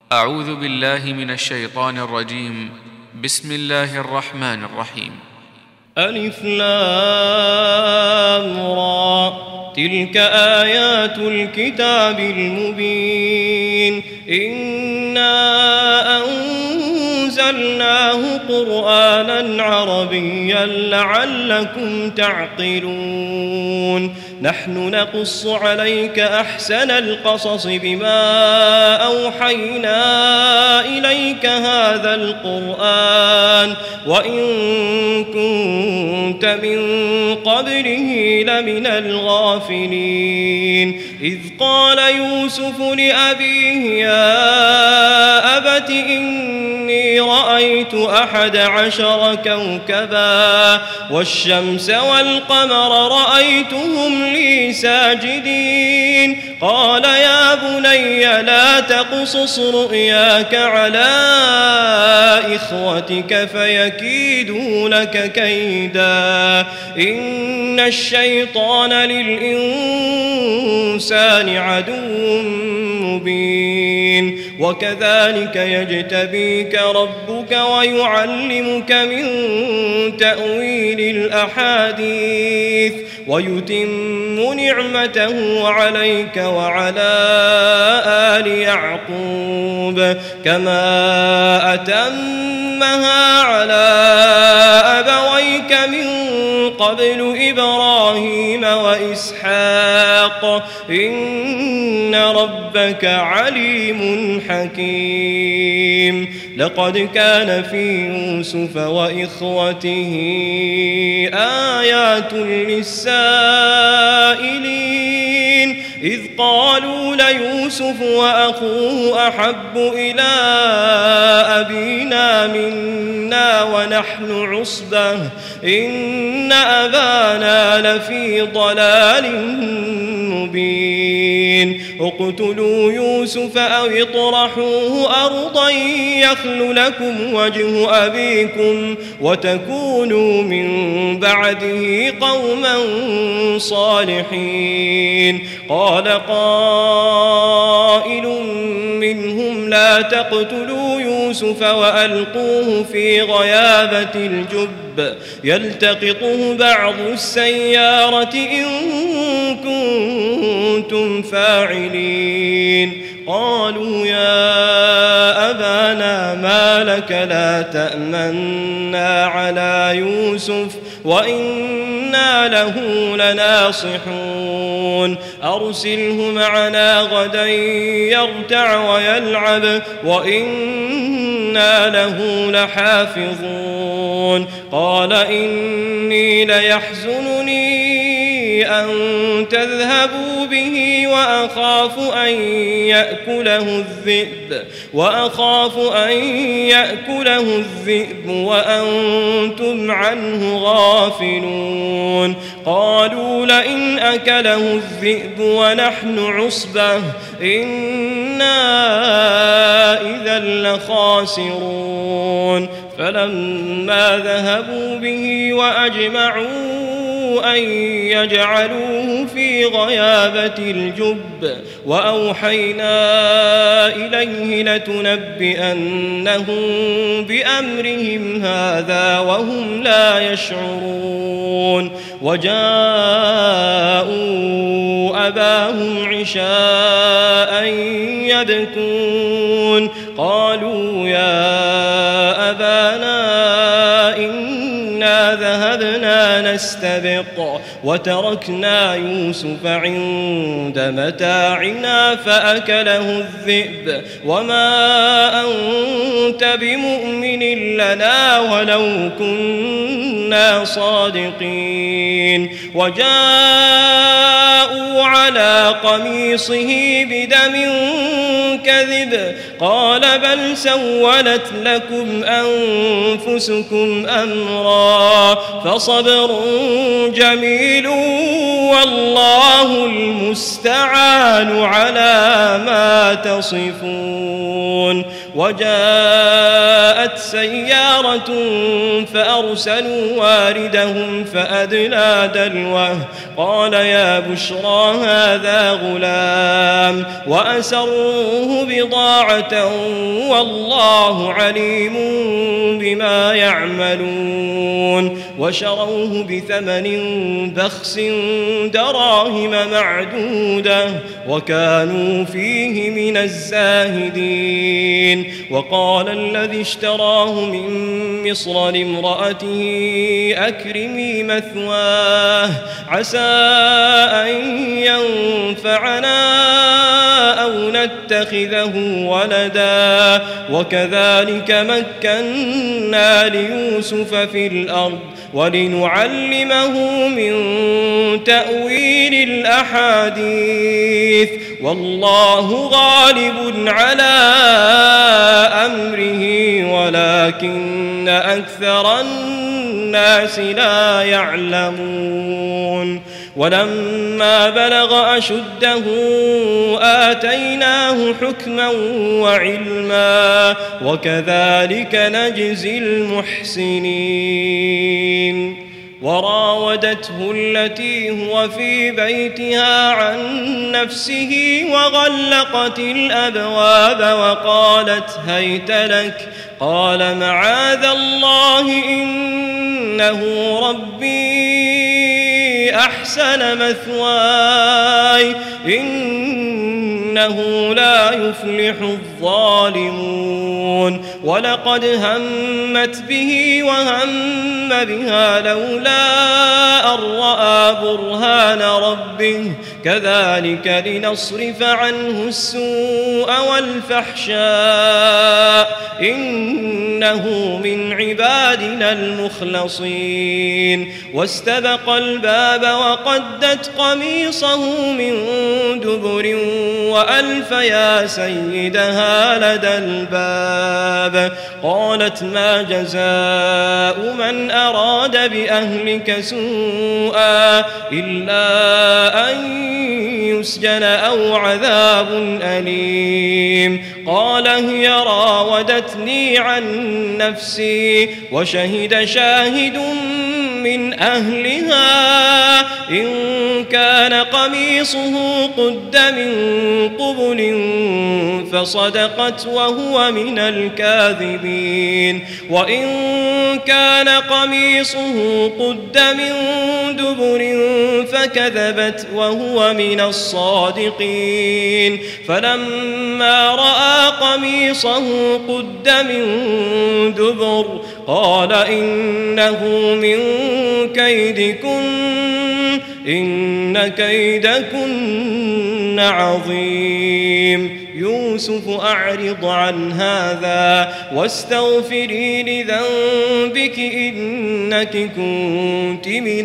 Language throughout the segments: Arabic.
أعوذ بالله من الشيطان الرجيم. بسم الله الرحمن الرحيم. ألف لام را، تلك آيات الكتاب المبين. إنا أنزلناه قرآنا عربيا لعلكم تعقلون. نحن نقص عليك أحسن القصص بما أوحينا إليك هذا القرآن وإن كنت من قبله لمن الغافلين. إذ قال يوسف لأبيه يا أبت إني رأيت 11 كوكبا والشمس والقمر رأيتهم لي ساجدين. قال يا بني لا تقصص رؤياك على إخوتك فيكيدوا لك كيدا إن الشيطان للإنسان عدو مبين. وكذلك يجتبيك ربك ويعلمك من تأويل الأحاديث ويتم نعمته عليك وعلى آل يعقوب كما أتمها على أبويك من قبل إبراهيم وإسحاق إن ربك عليم حكيم. لقد كان في يوسف وإخوته آيات للسائلين إذ قالوا ليوسف وأخوه أحب إلى أبينا منا ونحن عصبة إن أبانا لفي ضلال مبين. اقتلوا يوسف أو اطرحوه أرضا يخل لكم وجه أبيكم وتكونوا من بعده قوما صالحين. قال قائل منهم لا تقتلوا يوسف وألقوه في غيابة الجب يلتقطه بعض السيارة إن كنتم فاعلين. قالوا يا أبانا ما لك لا تأمنا على يوسف وإنا له لناصحون. أرسله معنا غدا يرتع ويلعب وإنا له لحافظون. قال إني ليحزنني أن تذهبوا به وأخاف أن يأكله الذئب وأنتم عنه غافلون. قالوا لئن أكله الذئب ونحن عصبة إنا إذا لخاسرون. فلما ذهبوا به وأجمعوا أن يجعلوه في غيابة الجب وأوحينا إليه لتنبئنهم بأمرهم هذا وهم لا يشعرون. وجاءوا أباهم عشاء يبكون. قالوا يا أبانا إنا ذهبنا نستبق وتركنا يوسف عند متاعنا فأكله الذئب وما أنت بمؤمن لنا ولو كنا صادقين. وجاءوا على قميصه بدم كذب قال بل سولت لكم أنفسكم أمرا فصبر جميل والله المستعان على ما تصفون. وجاء جاءت سيارة فأرسلوا واردهم فأدلى دلوه قال يا بشرى هذا غلام وأسروه بضاعة والله عليم بما يعملون وشروه بثمن بخس دراهم معدودة وكانوا فيه من الزاهدين. وقال الذي اشتراه من مصر لامرأته أكرمي مثواه عسى أن ينفعنا أو نتخذه ولدا وكذلك مكنا ليوسف في الأرض ولنعلمه من تأويل الأحاديث والله غالب على أمره ولكن أكثر الناس لا يعلمون. ولما بلغ أشده آتيناه حكما وعلما وكذلك نجزي المحسنين. وراودته التي هو في بيتها عن نفسه وغلقت الأبواب وقالت هيت لك قال معاذ الله إنه ربي أحسن مثواي إنه لا يفلح الظالمون. ولقد همت به وهم بها لولا أن رأى برهان ربه كذلك لنصرف عنه السوء والفحشاء إنه من عبادنا المخلصين. واستبق الباب وقدت قميصه من دبر وألف يا سيدها لدى الباب قالت ما جزاء من أراد بأهلك سوءا إلا أن يسجن أو عذاب أليم. قال هي راودتني عن نفسي وشهد شاهد من أهلها إن كان قميصه قد من قبل فصدقت وهو من الكاذبين وإن كان قميصه قد من دبر فكذبت وهو من الصادقين. فلما رأى قميصه قد من دبر قال إنه من كيدكن إن كيدكن عظيم. يوسف أعرض عن هذا واستغفري لذنبك إنك كنت من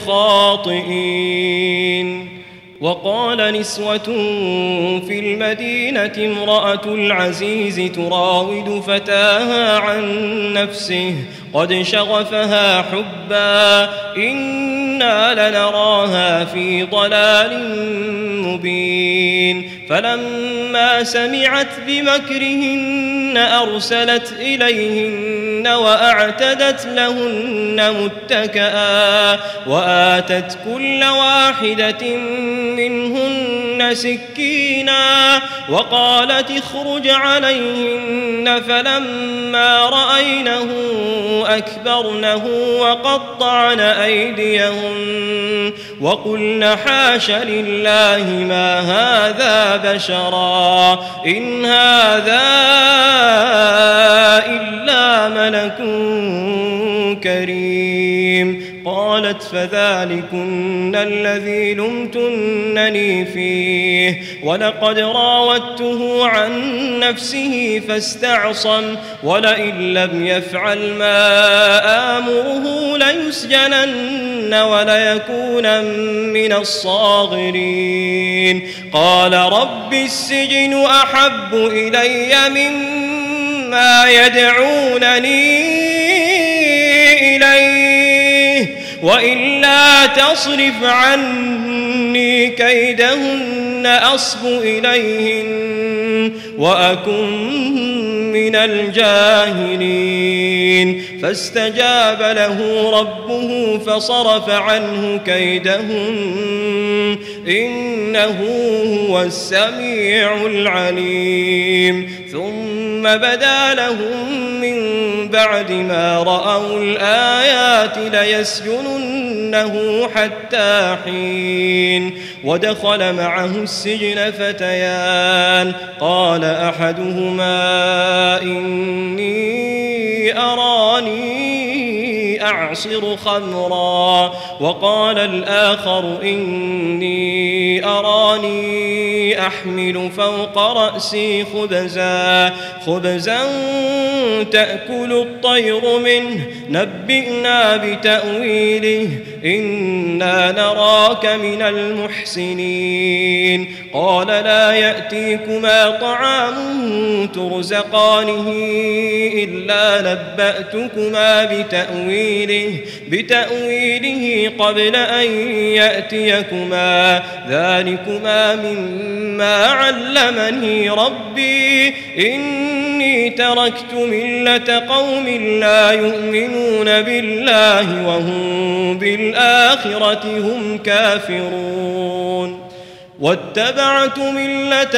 الخاطئين. وقال نسوة في المدينة امرأة العزيز تراود فتاها عن نفسه قد شغفها حبا إنا لنراها في ضلال مبين. فلما سمعت بمكرهن أرسلت إليهن وأعتدت لهن متكئا وآتت كل واحدة منهن سكينا وقالت اخرج عليهن فلما رأينه أكبرنه وقطعن أيديهن وقلن حاش لله ما هذا بشرا إن هذا إلا ملك كريم. قالت فذلكن الذي لمتنني فيه ولقد راودته عن نفسه فاستعصم ولئن لم يفعل ما آمره ليسجنن وليكون من الصاغرين. قال رب السجن أحب إلي مما يدعونني إليه وإلا تصرف عني كيدهن أصب إليهن وأكن من الجاهلين فاستجاب له ربه فصرف عنه كيدهم إنه هو السميع العليم ثم بدا لهم من بعد ما رأوا الآيات ليسجننه حتى حين ودخل معه السجن فتيان قال أحدهما إني أراني أعصر خمرا وقال الآخر إني أراني أحمل فوق رأسي خبزا تأكل الطير منه نبئنا بتأويله إنا نراك من المحسنين قال لا يأتيكما طعام ترزقانه إلا نبأتكما بتأويله قبل أن يأتيكما ذلكما مما علمني ربي إني تركت ملة قوم لا يؤمنون بالله وهم بالآخرة هم كافرون واتبعت ملة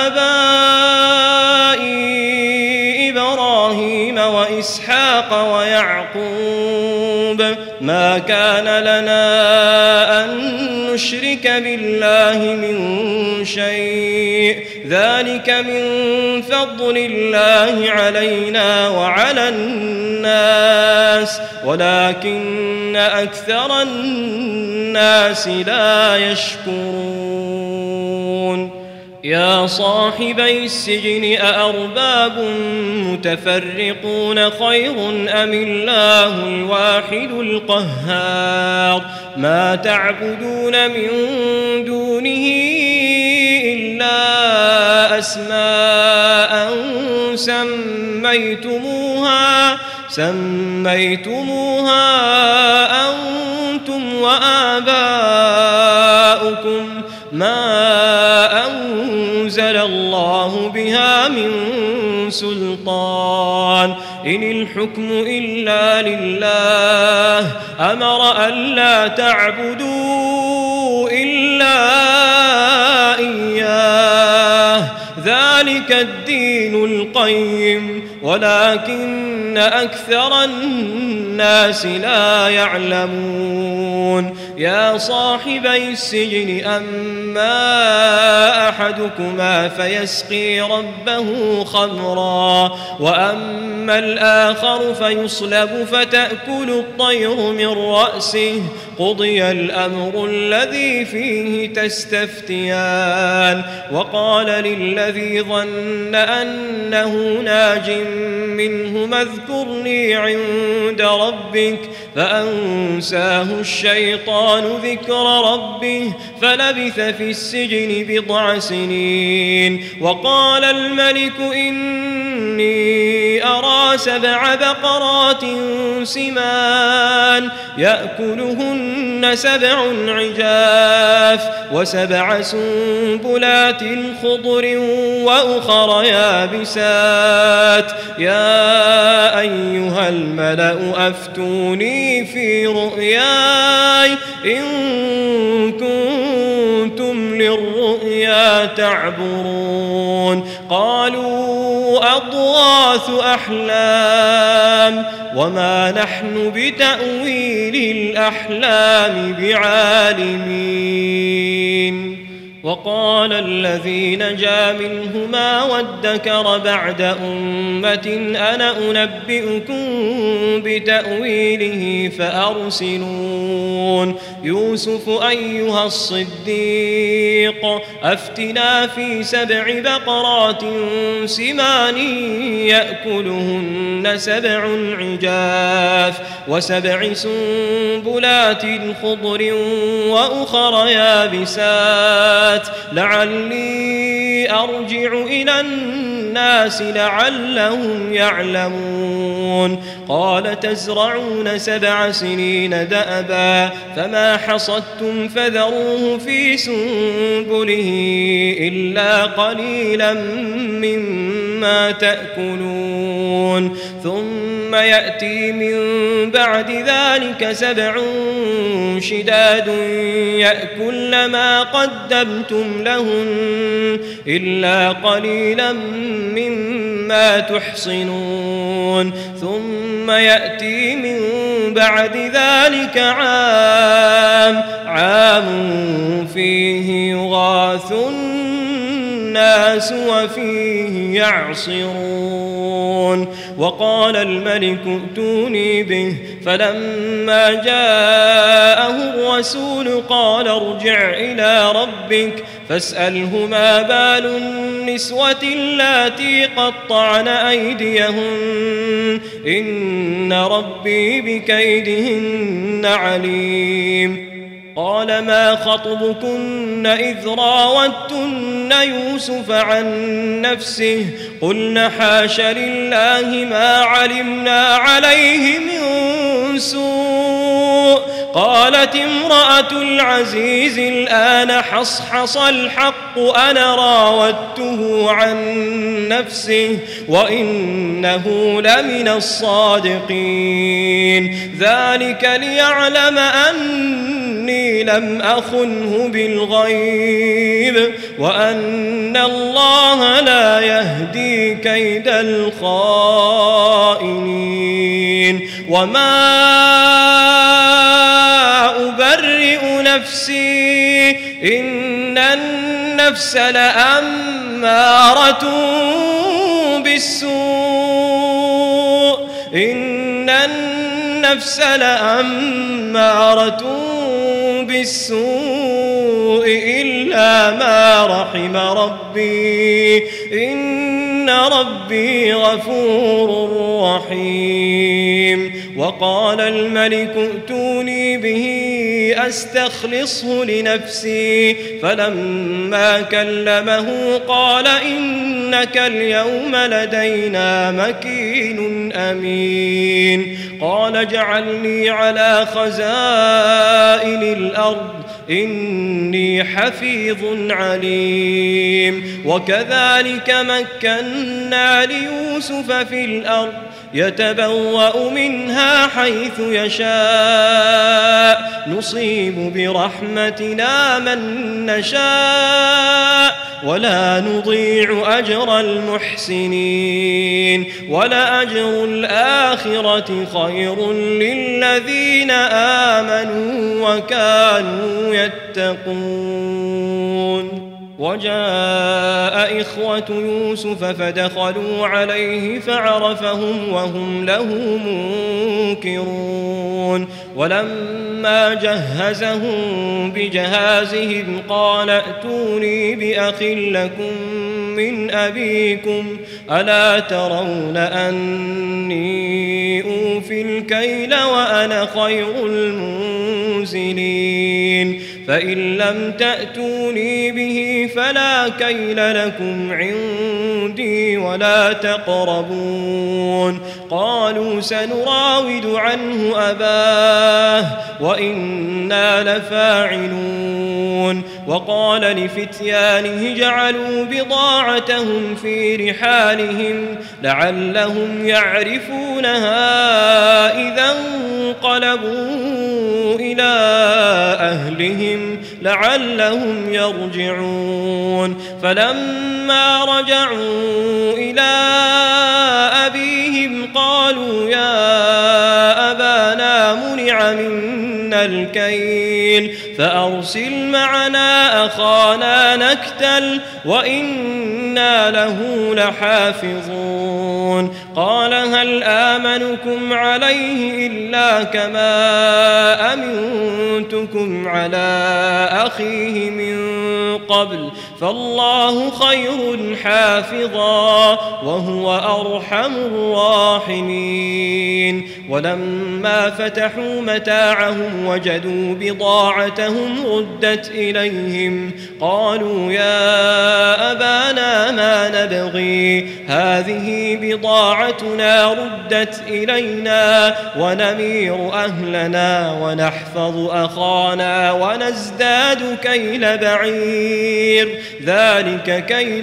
آبائي إبراهيم وإسحاق ويعقوب ما كان لنا أن نشرك بالله من شيء ذلك من فضل الله علينا وعلى الناس ولكن أكثر الناس لا يشكرون يا صاحبي السجن أأرباب متفرقون خير أم الله الواحد القهار ما تعبدون من دونه إلا أسماء سميتموها أنتم وآباؤكم ما أنزل الله بها من سلطان إن الحكم إلا لله أمر ألا تعبدوا إلا إياه ذلك الدين القيم ولكن أكثر الناس لا يعلمون يا صاحبي السجن أما أحدكما فيسقي ربه خمرا وأما الآخر فيصلب فتأكل الطير من رأسه قضي الأمر الذي فيه تستفتيان وقال للذي ظن أنه ناج منهما اذكرني عند ربك فأنساه الشيطان ذكر ربه فلبث في السجن بضع سنين وقال الملك إني أرى 7 بقرات سمان يأكلهن 7 عجاف و7 سنبلات خضر وأخر يابسات يا أيها الملأ أفتوني في رؤياي إن كنتم للرؤيا تعبرون قالوا أضغاث أحلام وما نحن بتأويل الأحلام بعالمين وقال الذي نجا منهما وادكر بعد أمة أنا أنبئكم بتأويله فأرسلون يوسف أيها الصديق أفتنا في 7 بقرات سمان يأكلهن 7 عجاف و7 سنبلات خضر وأخر يابسات لعلي أرجع إلى الناس لعلهم يعلمون قال تزرعون 7 سنين دأبا فما حصدتم فذروه في سنبله إلا قليلا مما تأكلون ثم يأتي من بعد ذلك 7 شداد يأكلن ما قدمتم لهن إلا قليلا مما تحصنون ثم يأتي من بعد ذلك عام فيه يغاث الناس وفيه يعصرون وقال الملك ائتوني به فلما جاءه الرسول قال ارجع إلى ربك فاسأله ما بال النسوة اللاتي قطعن أيديهن إن ربي بكيدهن عليم قال ما خطبكن إذ راوتن يوسف عن نفسه قلن حاش لله ما علمنا عليه من سوء قالت امرأة العزيز الآن حصحص الحق أنا راودته عن نفسه وإنه لمن الصادقين ذلك ليعلم أني لم أخنه بالغيب وأن الله لا يهدي كيد الخائنين وما أبرئ نفسي إن النفس لأمارة بالسوء إن النفس لأمارة بالسوء إلا ما رحم ربي إن ربي غفور رحيم وقال الملك ائتوني به أستخلصه لنفسي فلما كلمه قال إنك اليوم لدينا مكين أمين قال اجعلني على خزائن الأرض إني حفيظ عليم وكذلك مكنا ليوسف في الأرض يتبوأ منها حيث يشاء نصيب برحمتنا من نشاء ولا نضيع أجر المحسنين ولأجر الآخرة خير للذين آمنوا وكانوا يتقون وجاء إخوة يوسف فدخلوا عليه فعرفهم وهم له منكرون ولما جهزهم بجهازهم قال ائتوني بأخ لكم من أبيكم ألا ترون أني أوفي الكيل وأنا خير المنزلين فإن لم تأتوني به فلا كيل لكم عندي ولا تقربون قالوا سنراود عنه أباه وإنا لفاعلون وقال لفتيانه جعلوا بضاعتهم في رحالهم لعلهم يعرفونها إذا انقلبوا إلى أهلهم لعلهم يرجعون فلما رجعوا إلى أبيهم قالوا يا أبانا منع منا الكيل فأرسل معنا أخانا نكتل وإنا له لحافظون قال هل آمنكم عليه إلا كما أمنتكم على أخيه من قبل فالله خير حافظا وهو أرحم الراحمين. ولما فتحوا متاعهم وجدوا بضاعتهم ردت إليهم قالوا يا أبانا ما نبغي هذه بضاعتنا ردت إلينا ونمير أهلنا ونحفظ أخانا ونزداد كيل بعير ذلك كيل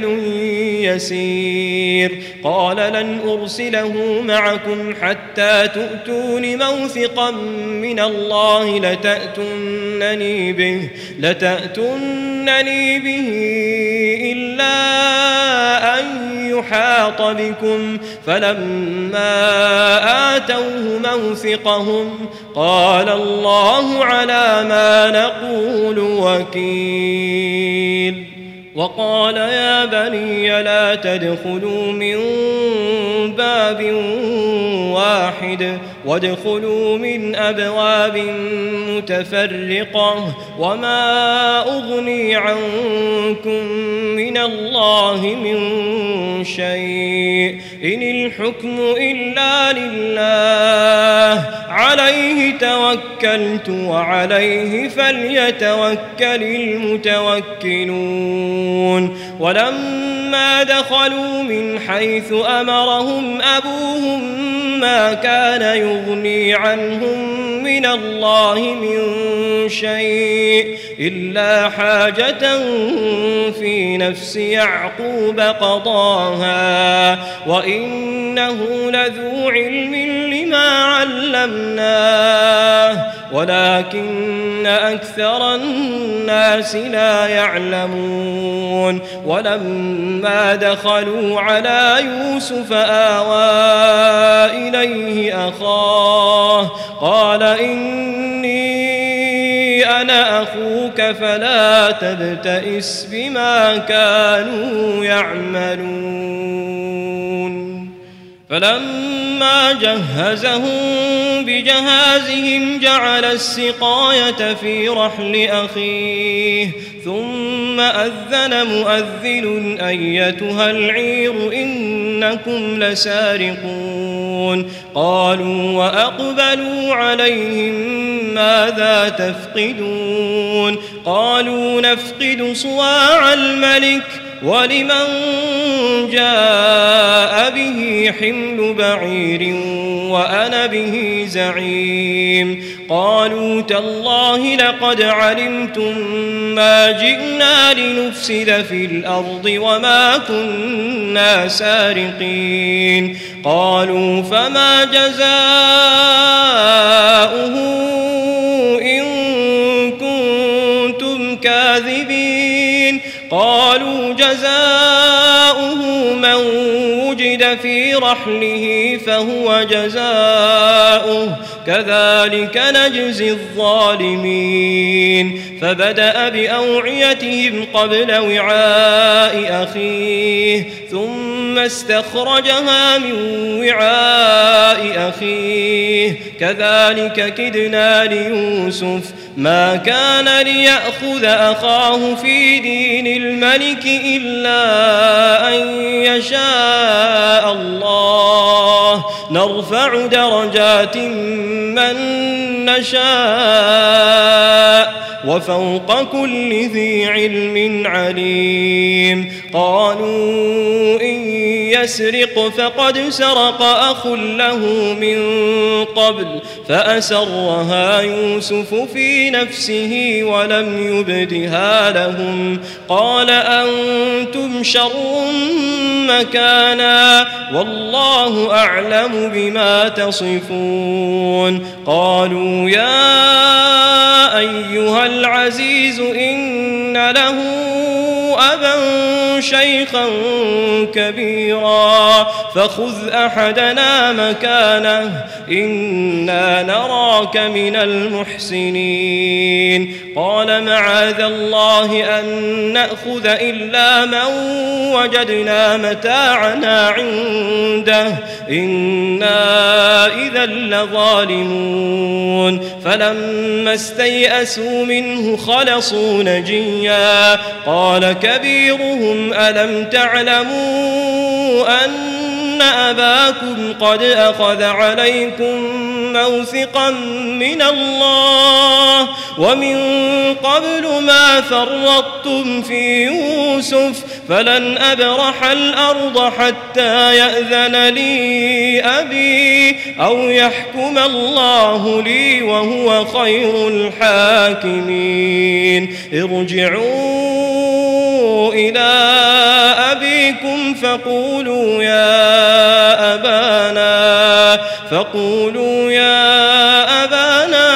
يسير. قال لن أرسله معكم حتى تؤتون موثقا من الله لتأتونني به إلا أن يحاط بكم. فلما آتوه موثقهم قال الله على ما نقول وكيل. وقال يا بني لا تدخلوا من باب واحد وادخلوا من أبواب متفرقة وما أغني عنكم من الله من شيء إن الحكم إلا لله عليه توكلت وعليه فليتوكل المتوكلون. ولما دخلوا من حيث أمرهم أبوهم ما كان يغني عنهم من الله من شيء إلا حاجة في نفس يعقوب قضاها وإنه لذو علم لما علمناه ولكن أكثر الناس لا يعلمون. ولما دخلوا على يوسف آوى إليه أخاه قال إني أنا أخوك فلا تبتئس بما كانوا يعملون. فلما جهزهم بجهازهم جعل السقاية في رحل أخيه ثم أذن مؤذن أيتها العير إنكم لسارقون. قالوا وأقبلوا عليهم ماذا تفقدون قالوا نفقد صواع الملك ولمن جاء به حمل بعير وأنا به زعيم. قالوا تالله لقد علمتم ما جئنا لنفسد في الأرض وما كنا سارقين. قالوا فما جزاؤه إن كنتم كاذبين. قالوا جزاؤه من وجد في رحله فهو جزاؤه كذلك نجزي الظالمين. فبدأ بأوعيتهم قبل وعاء أخيه ثم استخرجها من وعاء أخيه كذلك كدنا ليوسف ما كان ليأخذ أخاه في دين الملك إلا أن يشاء الله نرفع درجات من نشاء وفوق كل ذي علم عليم. قالوا إن يسرق فقد سرق أخ له من قبل فأسرها يوسف في نفسه ولم يبدها لهم. قال أنتم شر مكانا والله أعلم بما تصفون. قالوا يا أيها العزيز إن له أبا شيخا كبيرا فخذ أحدنا مكانه إنا نراك من المحسنين قال معاذ الله أن نأخذ إلا من وجدنا متاعنا عنده إنا إذا لظالمون فلما استيئسوا منه خلصوا نجيا قال كبيرهم ألم تعلموا أن أباكم قد أخذ عليكم موثقا من الله ومن قبل ما فرطتم في يوسف فلن أبرح الأرض حتى يأذن لي أبي أو يحكم الله لي وهو خير الحاكمين ارجعوا إلى أبيكم فقولوا يا أبانا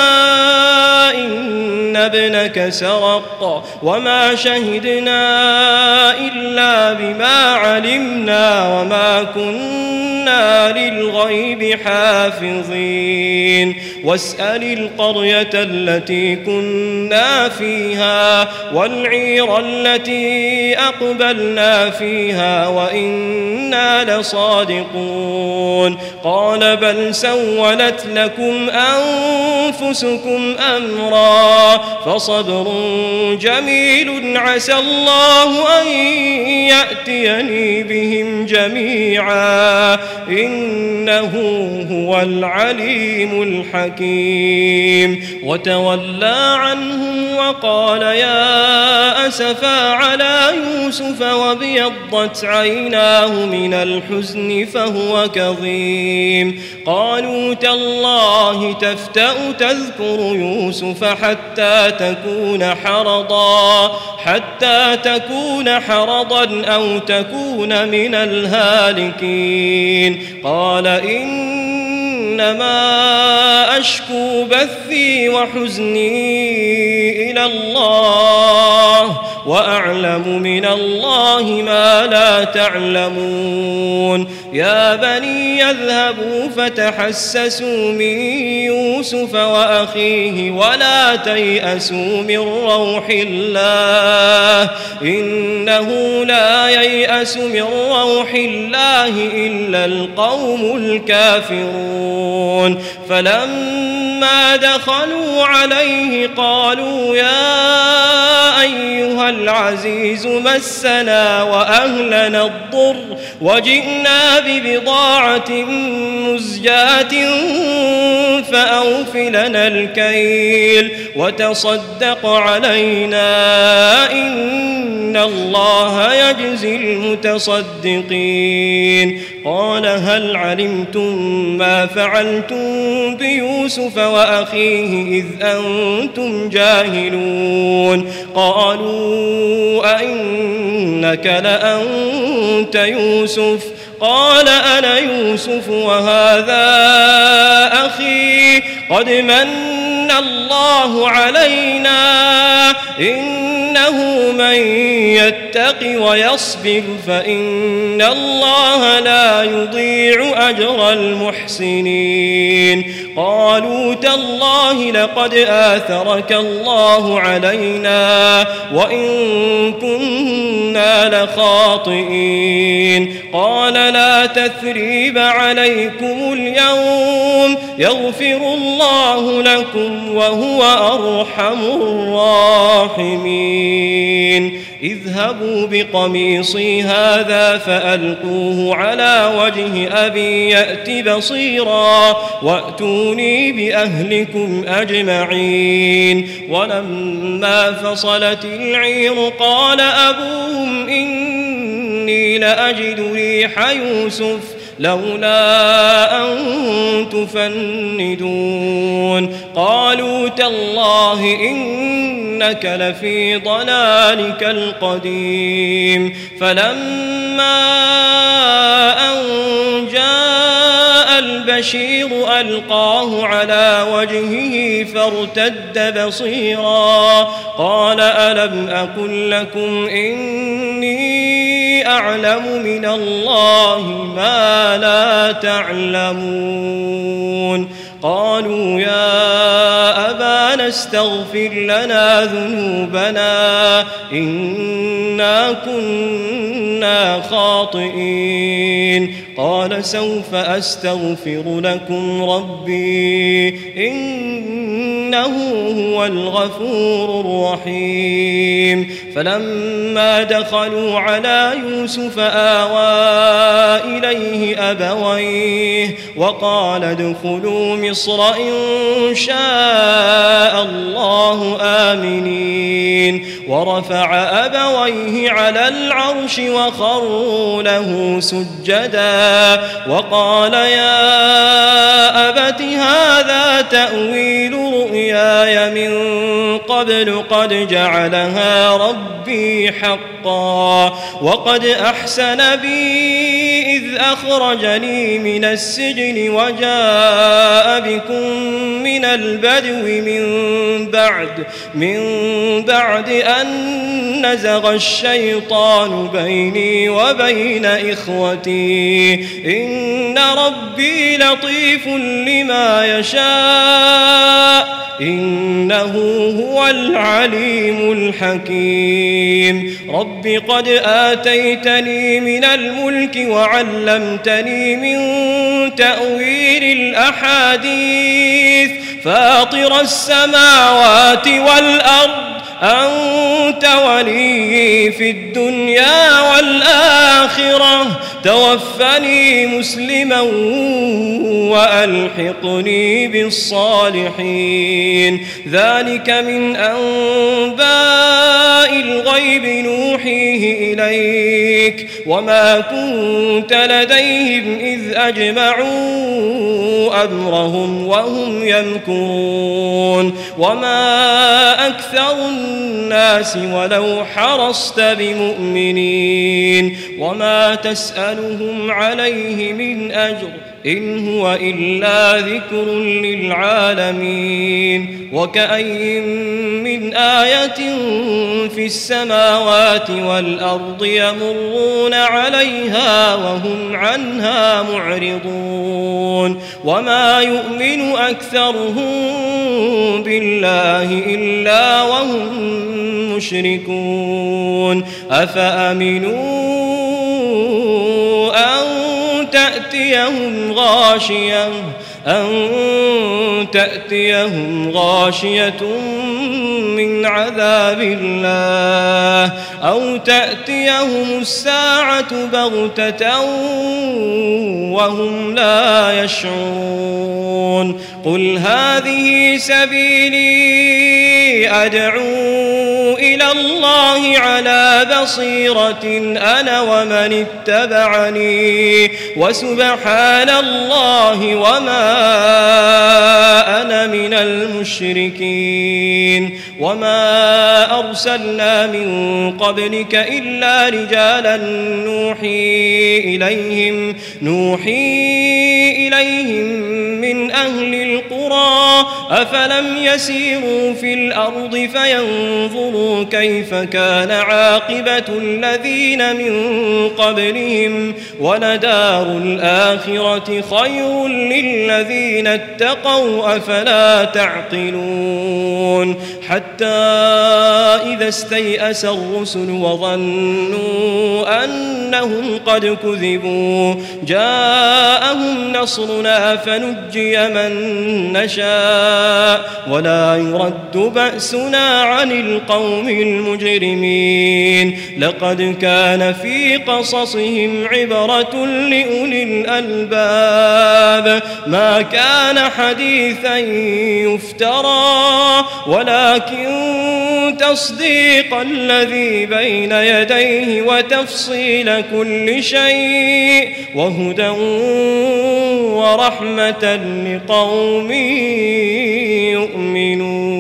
إن ابنك سرق وما شهدنا إلا بما علمنا وما كنا للغيب حافظين واسأل القرية التي كنا فيها والعير التي أقبلنا فيها وإنا لصادقون قال بل سولت لكم أنفسكم أمرا فصبر جميل عسى الله أن يأتيني بهم جميعا إنه هو العليم الحكيم وتولى عنهم وقال يا أسفا على يوسف وابيضت عيناه من الحزن فهو كظيم قالوا تالله تفتأ تذكر يوسف حتى تكون حرضا أو تكون من الهالكين قال إنما أشكو بثي وحزني إلى الله وأعلم من الله ما لا تعلمون يا بني يذهبوا فتحسسوا من يوسف وأخيه ولا تيأسوا من روح الله إنه لا ييأس من روح الله إلا القوم الكافرون فلما دخلوا عليه قالوا يا أيها العزيز مسنا وأهلنا الضر وجئنا ببضاعة مزجاة فأوف لنا الكيل وتصدق علينا إن الله يجزي المتصدقين قال هل علمتم ما فعلتم بيوسف وأخيه إذ أنتم جاهلون قالوا أئنك لأنت يوسف قال أنا يوسف وهذا أخي قد من الله علينا إنه من يتق ويصبر فإن الله لا يضيع أجر المحسنين قالوا تالله لقد آثرك الله علينا وإن كنا لخاطئين قال لا تثريب عليكم اليوم يغفر الله لكم وهو أرحم الراحمين اذهبوا بقميصي هذا فألقوه على وجه أبي يأت بصيرا وأتوني بأهلكم أجمعين ولما فصلت العير قال أبوهم إني لأجد ريح يوسف لولا أن تفندون قالوا تالله إنك لفي ضلالك القديم فلما أن جاء البشير ألقاه على وجهه فارتد بصيرا قال ألم أقل لكم إني أعلم من الله ما لا تعلمون قالوا يا أبانا استغفر لنا ذنوبنا إنا كنا خاطئين قال سوف أستغفر لكم ربي إنه هو الغفور الرحيم فلما دخلوا على يوسف آوى إليه أبويه وقال ادخلوا مصر إن شاء الله آمنين ورفع أبويه على العرش وخروا له سجدا وقال يا أبت هذا تأويل رؤياي من قبل قد جعلها ربي حقا وقد أحسن بي إذ أخرجني من السجن وجاء بكم من البدو من بعد أن نزغ الشيطان بيني وبين إخوتي إن ربي لطيف لما يشاء إنه هو العليم الحكيم رب قد آتيتني من الملك وعلمتني من تأويل الأحاديث فاطر السماوات والأرض أنت ولي في الدنيا والآخرة توفني مسلما وألحقني بالصالحين ذلك من أنباء الغيب نوحيه إليك وما كنت لديهم إذ أجمعوا أمرهم وهم يمكرون وما أكثر الناس ولو حرصت بمؤمنين وما تسألهم عليه من أجر إن هو إلا ذكر للعالمين وكأي من آية في السماوات والأرض يمرون عليها وهم عنها معرضون وما يؤمن أكثرهم بالله إلا وهم مشركون أفأمنوا أن تأتيهم غاشية من عذاب الله أو تأتيهم الساعة بغتة وهم لا يشعرون قل هذه سبيلي أدعو إلى الله على بصيرة أنا ومن اتبعني وسبحان الله وما أنا من المشركين وما أرسلنا من قبلك إلا رجالا نوحي إليهم من أهل القرى أفلم يسيروا في الأرض فينظروا كيف كان عاقبة الذين من قبلهم ولدار الآخرة خير للذين اتقوا أفلا تعقلون حتى إذا استيأس الرسل وظنوا أنهم قد كذبوا جاءهم نصرنا فنجي من نشاء ولا يرد بأسنا عن القوم المجرمين لقد كان في قصصهم عبرة لأولي الألباب ما كان حديثا يفترى ولكن تصديق الذي بين يديه وتفصيل كل شيء وهدى ورحمة لقوم يؤمنون